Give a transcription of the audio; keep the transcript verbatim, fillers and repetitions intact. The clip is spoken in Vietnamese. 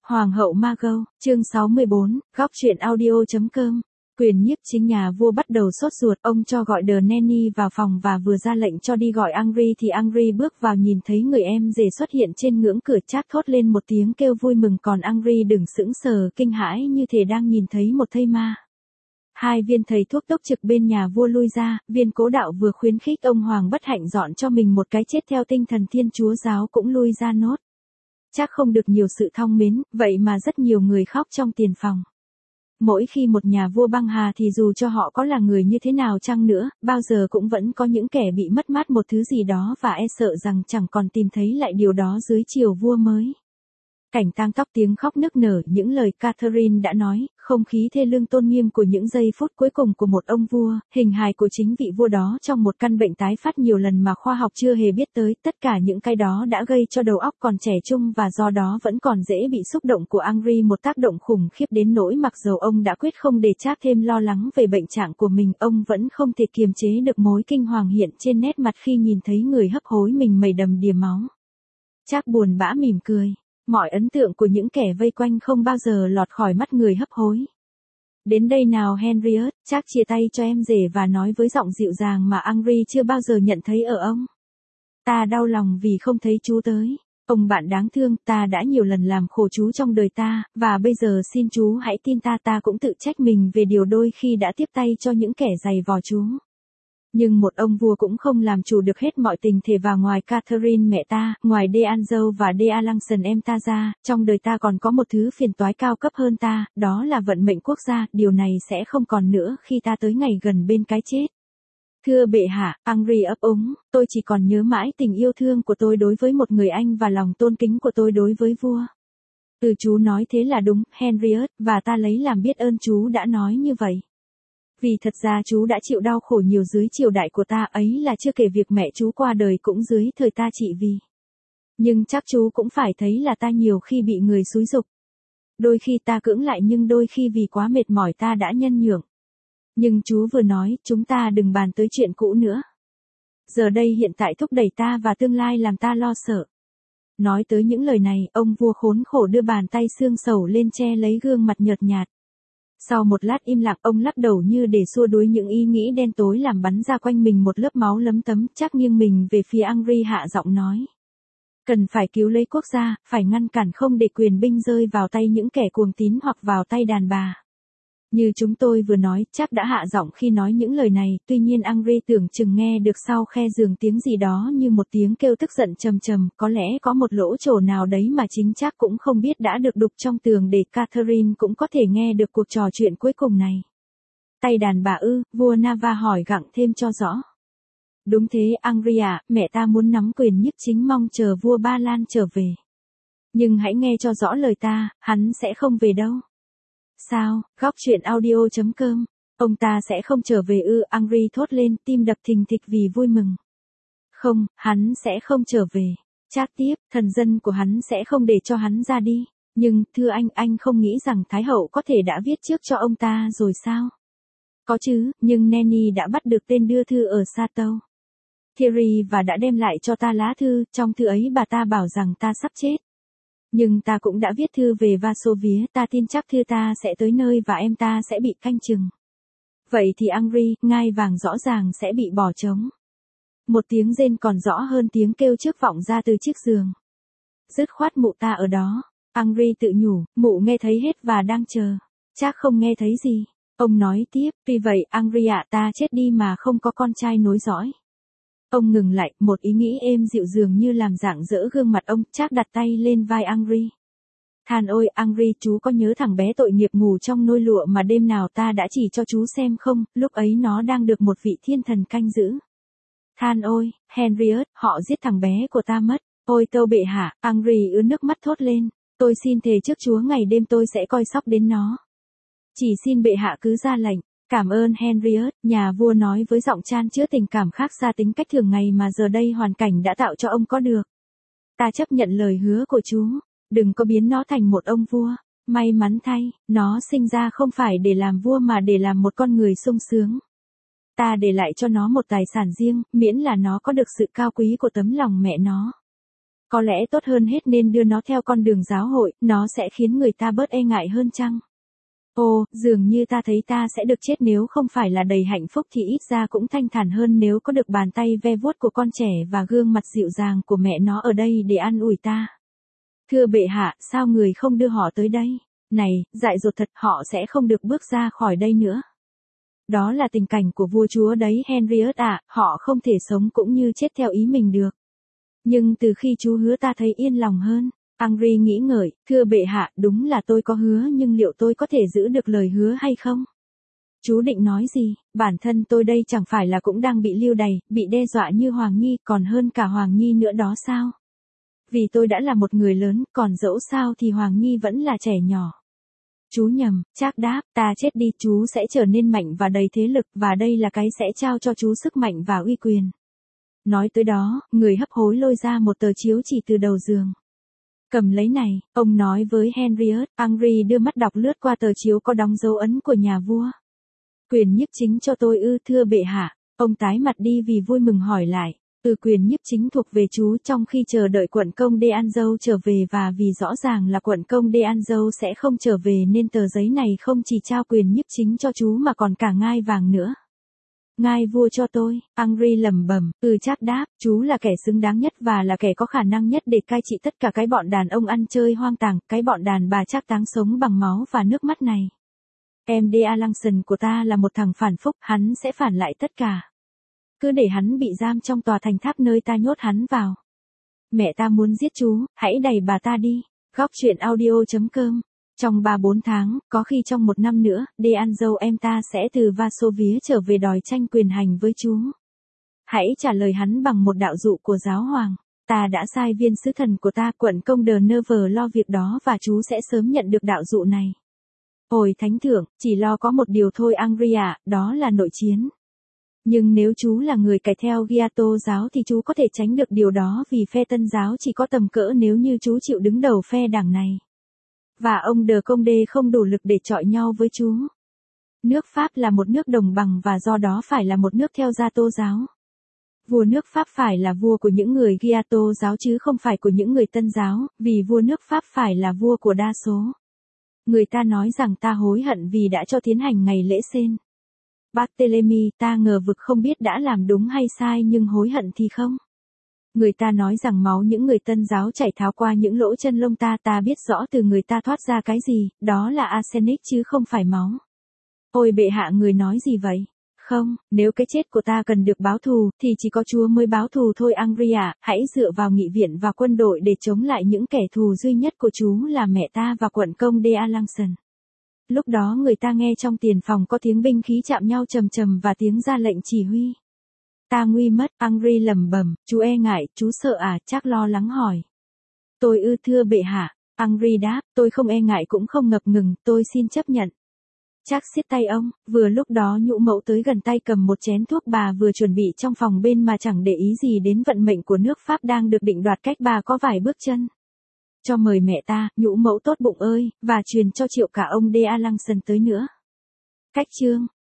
Hoàng hậu Margot, chương sáu mươi bốn, góc truyện audio.com. Quyền nhiếp chính nhà vua bắt đầu sốt ruột, ông cho gọi The Nanny vào phòng và vừa ra lệnh cho đi gọi Henry thì Henry bước vào nhìn thấy người em rể xuất hiện trên ngưỡng cửa, chát thốt lên một tiếng kêu vui mừng, còn Henry đừng sững sờ kinh hãi như thể đang nhìn thấy một thây ma. Hai viên thầy thuốc tốc trực bên nhà vua lui ra, viên cố đạo vừa khuyến khích ông hoàng bất hạnh dọn cho mình một cái chết theo tinh thần Thiên Chúa giáo cũng lui ra nốt. Chắc không được nhiều sự thong mến, vậy mà rất nhiều người khóc trong tiền phòng. Mỗi khi một nhà vua băng hà thì dù cho họ có là người như thế nào chăng nữa, bao giờ cũng vẫn có những kẻ bị mất mát một thứ gì đó và e sợ rằng chẳng còn tìm thấy lại điều đó dưới triều vua mới. Cảnh tang tóc, tiếng khóc nức nở, những lời Catherine đã nói, không khí thê lương tôn nghiêm của những giây phút cuối cùng của một ông vua, hình hài của chính vị vua đó trong một căn bệnh tái phát nhiều lần mà khoa học chưa hề biết tới, tất cả những cái đó đã gây cho đầu óc còn trẻ trung và do đó vẫn còn dễ bị xúc động của Henry một tác động khủng khiếp đến nỗi mặc dầu ông đã quyết không để Charles thêm lo lắng về bệnh trạng của mình, ông vẫn không thể kiềm chế được mối kinh hoàng hiện trên nét mặt khi nhìn thấy người hấp hối mình mẩy đầm đìa máu. Charles buồn bã mỉm cười. Mọi ấn tượng của những kẻ vây quanh không bao giờ lọt khỏi mắt người hấp hối. Đến đây nào Henriette, Charles chia tay cho em rể và nói với giọng dịu dàng mà Henry chưa bao giờ nhận thấy ở ông. Ta đau lòng vì không thấy chú tới. Ông bạn đáng thương, ta đã nhiều lần làm khổ chú trong đời ta, và bây giờ xin chú hãy tin ta, ta cũng tự trách mình về điều đôi khi đã tiếp tay cho những kẻ giày vò chú. Nhưng một ông vua cũng không làm chủ được hết mọi tình thể, và ngoài Catherine mẹ ta, ngoài De Anjou và De Alençon em ta ra, trong đời ta còn có một thứ phiền toái cao cấp hơn ta, đó là vận mệnh quốc gia, điều này sẽ không còn nữa khi ta tới ngày gần bên cái chết. Thưa bệ hạ, Henry ấp úng, tôi chỉ còn nhớ mãi tình yêu thương của tôi đối với một người anh và lòng tôn kính của tôi đối với vua. Ừ, chú nói thế là đúng, Henriette, và ta lấy làm biết ơn chú đã nói như vậy. Vì thật ra chú đã chịu đau khổ nhiều dưới triều đại của ta, ấy là chưa kể việc mẹ chú qua đời cũng dưới thời ta trị vì. Nhưng chắc chú cũng phải thấy là ta nhiều khi bị người xúi giục. Đôi khi ta cưỡng lại nhưng đôi khi vì quá mệt mỏi ta đã nhân nhượng. Nhưng chú vừa nói, chúng ta đừng bàn tới chuyện cũ nữa. Giờ đây hiện tại thúc đẩy ta và tương lai làm ta lo sợ. Nói tới những lời này, ông vua khốn khổ đưa bàn tay xương sầu lên che lấy gương mặt nhợt nhạt. Sau một lát im lặng, ông lắc đầu như để xua đuổi những ý nghĩ đen tối làm bắn ra quanh mình một lớp máu lấm tấm, chắc nghiêng mình về phía Henry hạ giọng nói. Cần phải cứu lấy quốc gia, phải ngăn cản không để quyền binh rơi vào tay những kẻ cuồng tín hoặc vào tay đàn bà. Như chúng tôi vừa nói, chắc đã hạ giọng khi nói những lời này, tuy nhiên Henry tưởng chừng nghe được sau khe giường tiếng gì đó như một tiếng kêu tức giận trầm trầm, có lẽ có một lỗ chỗ nào đấy mà chính chắc cũng không biết đã được đục trong tường để Catherine cũng có thể nghe được cuộc trò chuyện cuối cùng này. Tay đàn bà ư, vua Nava hỏi gặng thêm cho rõ. Đúng thế, Henry ạ, mẹ ta muốn nắm quyền nhiếp chính, mong chờ vua Ba Lan trở về. Nhưng hãy nghe cho rõ lời ta, hắn sẽ không về đâu. Sao, góc truyện audio.com, ông ta sẽ không trở về ư? Henry thốt lên, tim đập thình thịch vì vui mừng. Không, hắn sẽ không trở về. Chát tiếp, thần dân của hắn sẽ không để cho hắn ra đi. Nhưng, thưa anh, anh không nghĩ rằng Thái hậu có thể đã viết trước cho ông ta rồi sao? Có chứ, nhưng Nanny đã bắt được tên đưa thư ở Chateau Thierry và đã đem lại cho ta lá thư, trong thư ấy bà ta bảo rằng ta sắp chết. Nhưng ta cũng đã viết thư về Varsovie, ta tin chắc thư ta sẽ tới nơi và em ta sẽ bị canh chừng. Vậy thì Henry, ngai vàng rõ ràng sẽ bị bỏ trống. Một tiếng rên còn rõ hơn tiếng kêu trước vọng ra từ chiếc giường. Dứt khoát mụ ta ở đó. Henry tự nhủ, mụ nghe thấy hết và đang chờ. Chắc không nghe thấy gì. Ông nói tiếp, vì vậy Henry ạ, ta chết đi mà không có con trai nối dõi. Ông ngừng lại, một ý nghĩ êm dịu dường như làm rạng rỡ gương mặt ông, Charles đặt tay lên vai Henry. Than ôi, Henry, chú có nhớ thằng bé tội nghiệp ngủ trong nôi lụa mà đêm nào ta đã chỉ cho chú xem không, lúc ấy nó đang được một vị thiên thần canh giữ. Than ôi, Henriette, họ giết thằng bé của ta mất. Ôi tâu bệ hạ, Henry ứa nước mắt thốt lên. Tôi xin thề trước Chúa ngày đêm tôi sẽ coi sóc đến nó. Chỉ xin bệ hạ cứ ra lệnh. Cảm ơn Henriette, nhà vua nói với giọng chan chứa tình cảm khác xa tính cách thường ngày mà giờ đây hoàn cảnh đã tạo cho ông có được. Ta chấp nhận lời hứa của chú, đừng có biến nó thành một ông vua. May mắn thay, nó sinh ra không phải để làm vua mà để làm một con người sung sướng. Ta để lại cho nó một tài sản riêng, miễn là nó có được sự cao quý của tấm lòng mẹ nó. Có lẽ tốt hơn hết nên đưa nó theo con đường giáo hội, nó sẽ khiến người ta bớt e ngại hơn chăng? Ồ, dường như ta thấy ta sẽ được chết nếu không phải là đầy hạnh phúc thì ít ra cũng thanh thản hơn nếu có được bàn tay ve vuốt của con trẻ và gương mặt dịu dàng của mẹ nó ở đây để an ủi ta. Thưa bệ hạ, sao người không đưa họ tới đây? Này, dại dột thật, họ sẽ không được bước ra khỏi đây nữa. Đó là tình cảnh của vua chúa đấy Henrietta ạ, họ không thể sống cũng như chết theo ý mình được. Nhưng từ khi chú hứa ta thấy yên lòng hơn. Henry nghĩ ngợi, thưa bệ hạ, đúng là tôi có hứa nhưng liệu tôi có thể giữ được lời hứa hay không? Chú định nói gì? Bản thân tôi đây chẳng phải là cũng đang bị lưu đày, bị đe dọa như Hoàng Nhi, còn hơn cả Hoàng Nhi nữa đó sao? Vì tôi đã là một người lớn, còn dẫu sao thì Hoàng Nhi vẫn là trẻ nhỏ. Chú nhầm, Trác đáp, ta chết đi, chú sẽ trở nên mạnh và đầy thế lực, và đây là cái sẽ trao cho chú sức mạnh và uy quyền. Nói tới đó, người hấp hối lôi ra một tờ chiếu chỉ từ đầu giường. Cầm lấy này, ông nói với Henrietta. Henry đưa mắt đọc lướt qua tờ chiếu có đóng dấu ấn của nhà vua. Quyền nhiếp chính cho tôi ư, thưa bệ hạ. Ông tái mặt đi vì vui mừng hỏi lại. Ừ, quyền nhiếp chính thuộc về chú trong khi chờ đợi quận công De Anjou trở về, và vì rõ ràng là quận công De Anjou sẽ không trở về nên tờ giấy này không chỉ trao quyền nhiếp chính cho chú mà còn cả ngai vàng nữa. Ngai vua cho tôi, Henry lẩm bẩm. Ừ, Trác đáp, chú là kẻ xứng đáng nhất và là kẻ có khả năng nhất để cai trị tất cả cái bọn đàn ông ăn chơi hoang tàng, cái bọn đàn bà trác táng sống bằng máu và nước mắt này. Em De Alanson của ta là một thằng phản phúc, hắn sẽ phản lại tất cả. Cứ để hắn bị giam trong tòa thành tháp nơi ta nhốt hắn vào. Mẹ ta muốn giết chú, hãy đẩy bà ta đi. Góc truyện audio chấm com. Trong ba bốn tháng, có khi trong một năm nữa, De Anjou em ta sẽ từ Varsovia trở về đòi tranh quyền hành với chú. Hãy trả lời hắn bằng một đạo dụ của giáo hoàng. Ta đã sai viên sứ thần của ta, quận công De Nevers lo việc đó và chú sẽ sớm nhận được đạo dụ này. Ôi thánh thượng, chỉ lo có một điều thôi Henry ạ, đó là nội chiến. Nhưng nếu chú là người cải theo Giato giáo thì chú có thể tránh được điều đó vì phe Tân giáo chỉ có tầm cỡ nếu như chú chịu đứng đầu phe đảng này. Và ông De Condé không đủ lực để chọi nhau với chú. Nước Pháp là một nước đồng bằng và do đó phải là một nước theo Giato giáo. Vua nước Pháp phải là vua của những người Giato giáo chứ không phải của những người Tân giáo, vì vua nước Pháp phải là vua của đa số. Người ta nói rằng ta hối hận vì đã cho tiến hành ngày lễ Sên Barthélemy, ta ngờ vực không biết đã làm đúng hay sai nhưng hối hận thì không. Người ta nói rằng máu những người Tân giáo chảy tháo qua những lỗ chân lông ta, ta biết rõ từ người ta thoát ra cái gì, đó là arsenic chứ không phải máu. Ôi bệ hạ, người nói gì vậy? Không, nếu cái chết của ta cần được báo thù, thì chỉ có Chúa mới báo thù thôi Henry ạ, hãy dựa vào nghị viện và quân đội để chống lại những kẻ thù duy nhất của chú là mẹ ta và quận công De Alanson. Lúc đó người ta nghe trong tiền phòng có tiếng binh khí chạm nhau trầm trầm và tiếng ra lệnh chỉ huy. Ta nguy mất, Henry lẩm bẩm, chú e ngại, chú sợ à, Trác lo lắng hỏi. Tôi ư, thưa bệ hạ, Henry đáp, tôi không e ngại cũng không ngập ngừng, tôi xin chấp nhận. Trác siết tay ông, vừa lúc đó Nhũ Mẫu tới gần tay cầm một chén thuốc bà vừa chuẩn bị trong phòng bên mà chẳng để ý gì đến vận mệnh của nước Pháp đang được định đoạt cách bà có vài bước chân. Cho mời mẹ ta, Nhũ Mẫu tốt bụng ơi, và truyền cho triệu cả ông De Alanson tới nữa. Cách chương